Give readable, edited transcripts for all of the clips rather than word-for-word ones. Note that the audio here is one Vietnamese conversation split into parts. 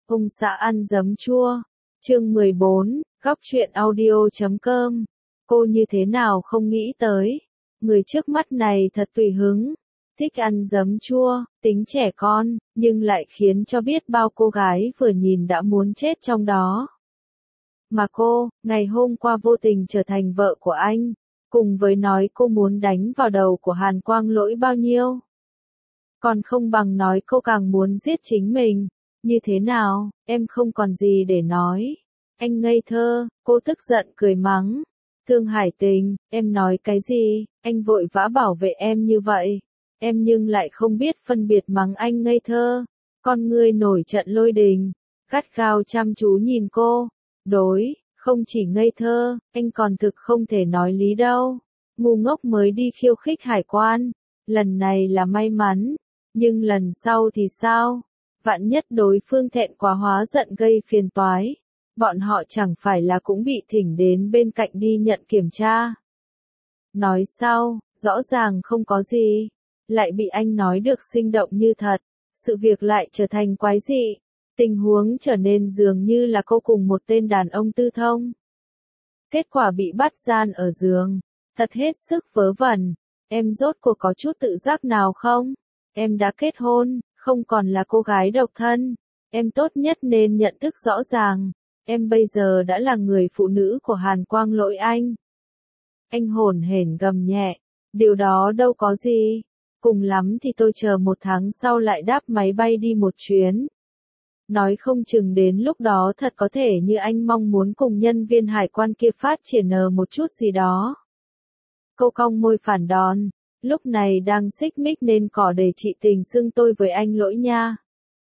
Ông xã ăn giấm chua. Chương 14, góc truyện audio.com. Cô như thế nào không nghĩ tới. Người trước mắt này thật tùy hứng. Thích ăn giấm chua, tính trẻ con, nhưng lại khiến cho biết bao cô gái vừa nhìn đã muốn chết trong đó. Mà cô, ngày hôm qua vô tình trở thành vợ của anh, cùng với nói cô muốn đánh vào đầu của Hàn Quang Lỗi bao nhiêu. Còn không bằng nói cô càng muốn giết chính mình. Như thế nào, em không còn gì để nói. Anh ngây thơ, cô tức giận cười mắng. Thương Hải Tình, em nói cái gì, anh vội vã bảo vệ em như vậy. Em nhưng lại không biết phân biệt mắng anh ngây thơ. Con ngươi nổi trận lôi đình, gắt gao chăm chú nhìn cô. Đối, không chỉ ngây thơ, anh còn thực không thể nói lý đâu. Ngu ngốc mới đi khiêu khích hải quan. Lần này là may mắn, nhưng lần sau thì sao? Vạn nhất đối phương thẹn quá hóa giận gây phiền toái. Bọn họ chẳng phải là cũng bị thỉnh đến bên cạnh đi nhận kiểm tra. Nói sau, rõ ràng không có gì. Lại bị anh nói được sinh động như thật. Sự việc lại trở thành quái dị. Tình huống trở nên dường như là cô cùng một tên đàn ông tư thông. Kết quả bị bắt gian ở giường. Thật hết sức vớ vẩn. Em rốt cuộc có chút tự giác nào không? Em đã kết hôn, không còn là cô gái độc thân. Em tốt nhất nên nhận thức rõ ràng. Em bây giờ đã là người phụ nữ của Hàn Quang Lỗi anh. Anh hổn hển gầm nhẹ. Điều đó đâu có gì. Cùng lắm thì tôi chờ 1 tháng sau lại đáp máy bay đi một chuyến. Nói không chừng đến lúc đó thật có thể như anh mong muốn cùng nhân viên hải quan kia phát triển một chút gì đó. Cô cong môi phản đòn. Lúc này đang xích mích nên cỏ để chị Tình xưng tôi với anh Lỗi nha.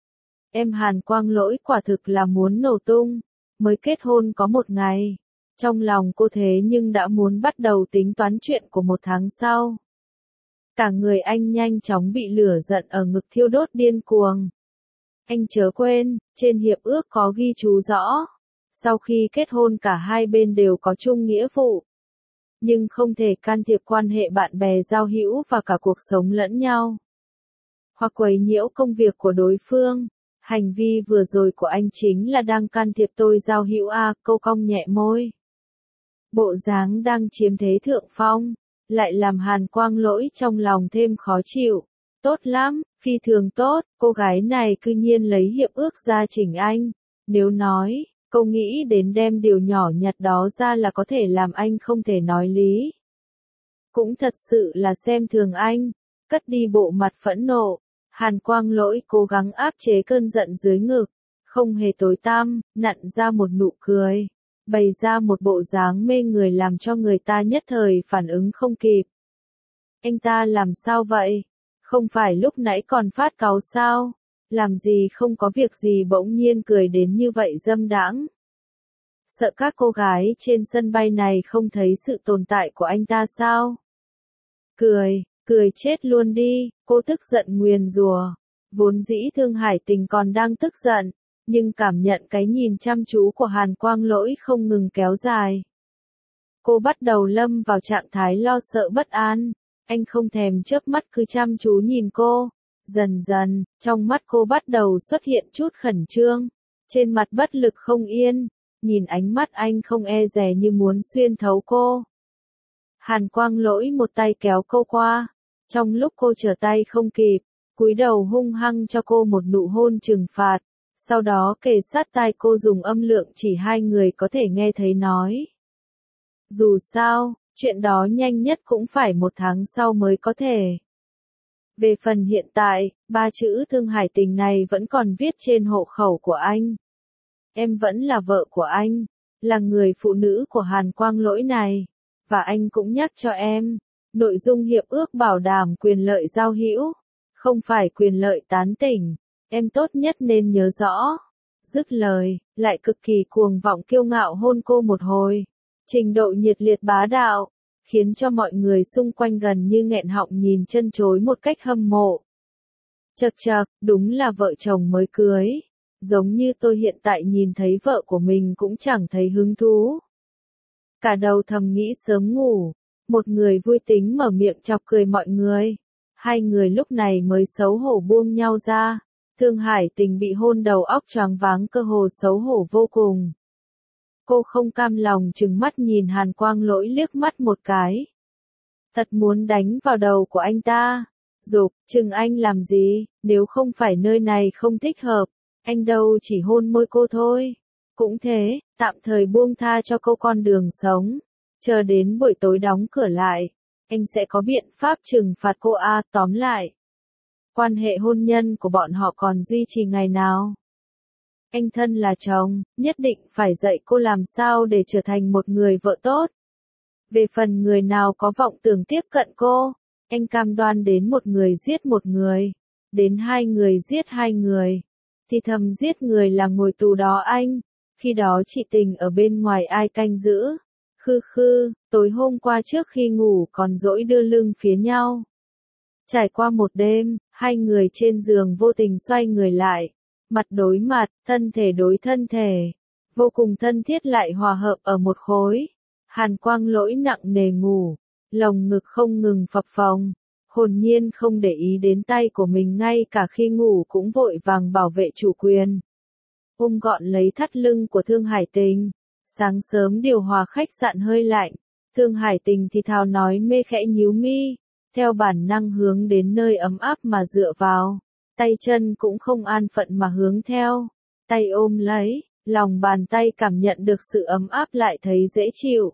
Em Hàn Quang Lỗi quả thực là muốn nổ tung. Mới kết hôn có 1 ngày. Trong lòng cô thế nhưng đã muốn bắt đầu tính toán chuyện của 1 tháng sau. Cả người anh nhanh chóng bị lửa giận ở ngực thiêu đốt điên cuồng. Anh chớ quên, trên hiệp ước có ghi chú rõ. Sau khi kết hôn cả hai bên đều có chung nghĩa vụ. Nhưng không thể can thiệp quan hệ bạn bè giao hữu và cả cuộc sống lẫn nhau. Hoặc quấy nhiễu công việc của đối phương. Hành vi vừa rồi của anh chính là đang can thiệp tôi giao hữu cô cong nhẹ môi. Bộ dáng đang chiếm thế thượng phong, lại làm Hàn Quang Lỗi trong lòng thêm khó chịu. Tốt lắm, phi thường tốt, cô gái này cư nhiên lấy hiệp ước ra chỉnh anh. Nếu nói, cô nghĩ đến đem điều nhỏ nhặt đó ra là có thể làm anh không thể nói lý. Cũng thật sự là xem thường anh, cất đi bộ mặt phẫn nộ. Hàn Quang Lỗi cố gắng áp chế cơn giận dưới ngực, không hề tối tăm, nặn ra một nụ cười, bày ra một bộ dáng mê người làm cho người ta nhất thời phản ứng không kịp. Anh ta làm sao vậy? Không phải lúc nãy còn phát cáu sao? Làm gì không có việc gì bỗng nhiên cười đến như vậy dâm đãng? Sợ các cô gái trên sân bay này không thấy sự tồn tại của anh ta sao? Cười chết luôn đi, cô tức giận nguyền rủa. Vốn dĩ Thương Hải Tình còn đang tức giận, nhưng cảm nhận cái nhìn chăm chú của Hàn Quang Lỗi không ngừng kéo dài. Cô bắt đầu lâm vào trạng thái lo sợ bất an, anh không thèm chớp mắt cứ chăm chú nhìn cô. Dần dần, trong mắt cô bắt đầu xuất hiện chút khẩn trương, trên mặt bất lực không yên, nhìn ánh mắt anh không e dè như muốn xuyên thấu cô. Hàn Quang Lỗi một tay kéo cô qua. Trong lúc cô trở tay không kịp, cúi đầu hung hăng cho cô một nụ hôn trừng phạt, sau đó kề sát tai cô dùng âm lượng chỉ hai người có thể nghe thấy nói. Dù sao, chuyện đó nhanh nhất cũng phải 1 tháng sau mới có thể. Về phần hiện tại, 3 chữ Thương Hải Tình này vẫn còn viết trên hộ khẩu của anh. Em vẫn là vợ của anh, là người phụ nữ của Hàn Quang Lỗi này, và anh cũng nhắc cho em. Nội dung hiệp ước bảo đảm quyền lợi giao hữu, không phải quyền lợi tán tỉnh, em tốt nhất nên nhớ rõ. Dứt lời, lại cực kỳ cuồng vọng kiêu ngạo hôn cô một hồi. Trình độ nhiệt liệt bá đạo, khiến cho mọi người xung quanh gần như nghẹn họng nhìn chân chối một cách hâm mộ. Chậc chậc, đúng là vợ chồng mới cưới. Giống như tôi hiện tại nhìn thấy vợ của mình cũng chẳng thấy hứng thú. Cả đầu thầm nghĩ sớm ngủ. Một người vui tính mở miệng chọc cười mọi người. Hai người lúc này mới xấu hổ buông nhau ra. Thương Hải Tình bị hôn đầu óc choáng váng, cơ hồ xấu hổ vô cùng. Cô không cam lòng trừng mắt nhìn Hàn Quang Lỗi liếc mắt một cái. Thật muốn đánh vào đầu của anh ta. Dục, chừng anh làm gì, nếu không phải nơi này không thích hợp, anh đâu chỉ hôn môi cô thôi. Cũng thế, tạm thời buông tha cho cô con đường sống. Chờ đến buổi tối đóng cửa lại, anh sẽ có biện pháp trừng phạt cô a. Tóm lại, quan hệ hôn nhân của bọn họ còn duy trì ngày nào. Anh thân là chồng, nhất định phải dạy cô làm sao để trở thành một người vợ tốt. Về phần người nào có vọng tưởng tiếp cận cô, anh cam đoan đến một người giết một người, đến hai người giết hai người, thì thầm giết người là ngồi tù đó anh. Khi đó chị Tình ở bên ngoài ai canh giữ. Tối hôm qua trước khi ngủ còn dỗi đưa lưng phía nhau. Trải qua một đêm, hai người trên giường vô tình xoay người lại, mặt đối mặt, thân thể đối thân thể, vô cùng thân thiết lại hòa hợp ở một khối. Hàn Quang Lỗi nặng nề ngủ, lồng ngực không ngừng phập phồng, hồn nhiên không để ý đến tay của mình, ngay cả khi ngủ cũng vội vàng bảo vệ chủ quyền. Ôm gọn lấy thắt lưng của Thương Hải Tình. Sáng sớm điều hòa khách sạn hơi lạnh, Thương Hải Tình thì thào nói mê, khẽ nhíu mi, theo bản năng hướng đến nơi ấm áp mà dựa vào, tay chân cũng không an phận mà hướng theo, tay ôm lấy, lòng bàn tay cảm nhận được sự ấm áp lại thấy dễ chịu.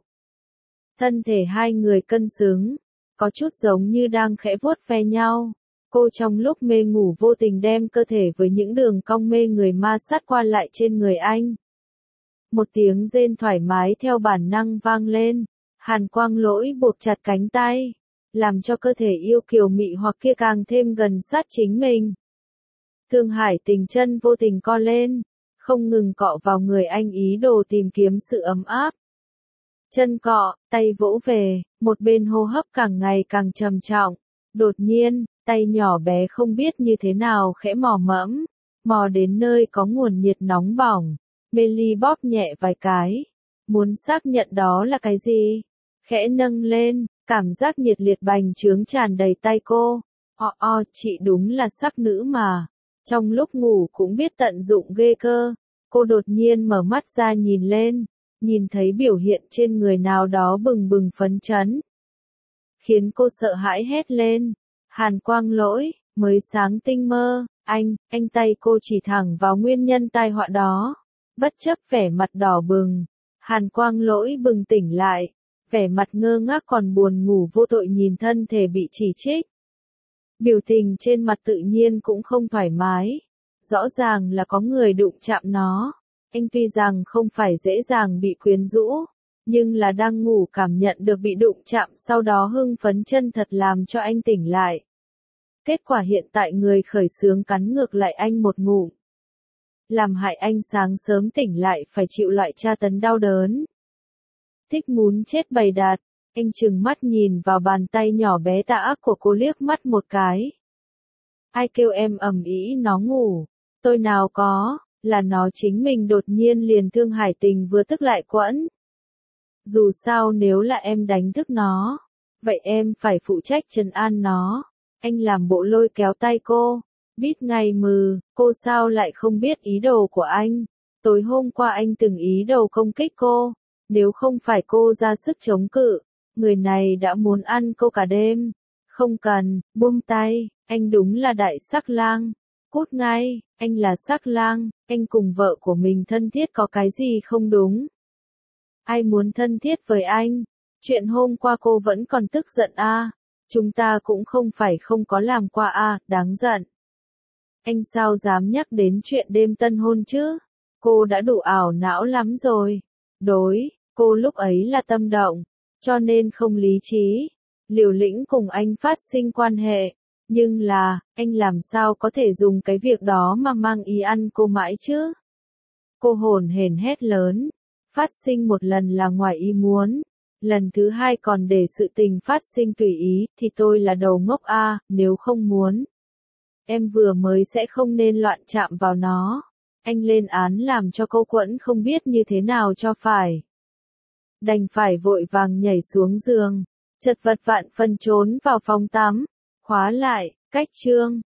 Thân thể hai người cân xứng, có chút giống như đang khẽ vuốt ve nhau. Cô trong lúc mê ngủ vô tình đem cơ thể với những đường cong mê người ma sát qua lại trên người anh. Một tiếng rên thoải mái theo bản năng vang lên, Hàn Quang Lỗi buộc chặt cánh tay, làm cho cơ thể yêu kiều mị hoặc kia càng thêm gần sát chính mình. Thương Hải Tình chân vô tình co lên, không ngừng cọ vào người anh ý đồ tìm kiếm sự ấm áp. Chân cọ, tay vỗ về, một bên hô hấp càng ngày càng trầm trọng. Đột nhiên, tay nhỏ bé không biết như thế nào khẽ mò mẫm, mò đến nơi có nguồn nhiệt nóng bỏng. Melly bóp nhẹ vài cái, muốn xác nhận đó là cái gì. Khẽ nâng lên, cảm giác nhiệt liệt bành trướng tràn đầy tay cô. Chị đúng là sắc nữ mà. Trong lúc ngủ cũng biết tận dụng ghê cơ. Cô đột nhiên mở mắt ra nhìn lên, nhìn thấy biểu hiện trên người nào đó bừng bừng phấn chấn, khiến cô sợ hãi hét lên. Hàn Quang Lỗi, mới sáng tinh mơ, anh tay cô chỉ thẳng vào nguyên nhân tai họa đó. Bất chấp vẻ mặt đỏ bừng, Hàn Quang Lỗi bừng tỉnh lại, vẻ mặt ngơ ngác còn buồn ngủ vô tội nhìn thân thể bị chỉ trích. Biểu tình trên mặt tự nhiên cũng không thoải mái, rõ ràng là có người đụng chạm nó. Anh tuy rằng không phải dễ dàng bị quyến rũ, nhưng là đang ngủ cảm nhận được bị đụng chạm sau đó hưng phấn chân thật làm cho anh tỉnh lại. Kết quả hiện tại người khởi xướng cắn ngược lại anh một ngụm, làm hại anh sáng sớm tỉnh lại phải chịu loại tra tấn đau đớn. Thích muốn chết bầy đạt, anh trừng mắt nhìn vào bàn tay nhỏ bé tà ác của cô liếc mắt một cái. Ai kêu em ầm ĩ nó ngủ, tôi nào có, là nó chính mình đột nhiên liền. Thương Hải Tình vừa tức lại quẫn. Dù sao nếu là em đánh thức nó, vậy em phải phụ trách trấn an nó. Anh làm bộ lôi kéo tay cô. Biết ngay mừ, cô sao lại không biết ý đồ của anh. Tối hôm qua anh từng ý đồ công kích cô. Nếu không phải cô ra sức chống cự, người này đã muốn ăn cô cả đêm. Không cần, buông tay, anh đúng là đại sắc lang. Cút ngay, anh là sắc lang, anh cùng vợ của mình thân thiết có cái gì không đúng. Ai muốn thân thiết với anh? Chuyện hôm qua cô vẫn còn tức giận à? Chúng ta cũng không phải không có làm qua à, đáng giận. Anh sao dám nhắc đến chuyện đêm tân hôn chứ? Cô đã đủ ảo não lắm rồi. Cô lúc ấy là tâm động, cho nên không lý trí, liều lĩnh cùng anh phát sinh quan hệ. Nhưng là, anh làm sao có thể dùng cái việc đó mà mang ý ăn cô mãi chứ? Cô hồn hển hét lớn. Phát sinh một lần là ngoài ý muốn, lần thứ hai còn để sự tình phát sinh tùy ý, thì tôi là đầu ngốc a. Nếu không muốn, em vừa mới sẽ không nên loạn chạm vào nó. Anh lên án làm cho cô quẫn không biết như thế nào cho phải. Đành phải vội vàng nhảy xuống giường, chật vật vạn phần trốn vào phòng tắm, khóa lại, cách chương.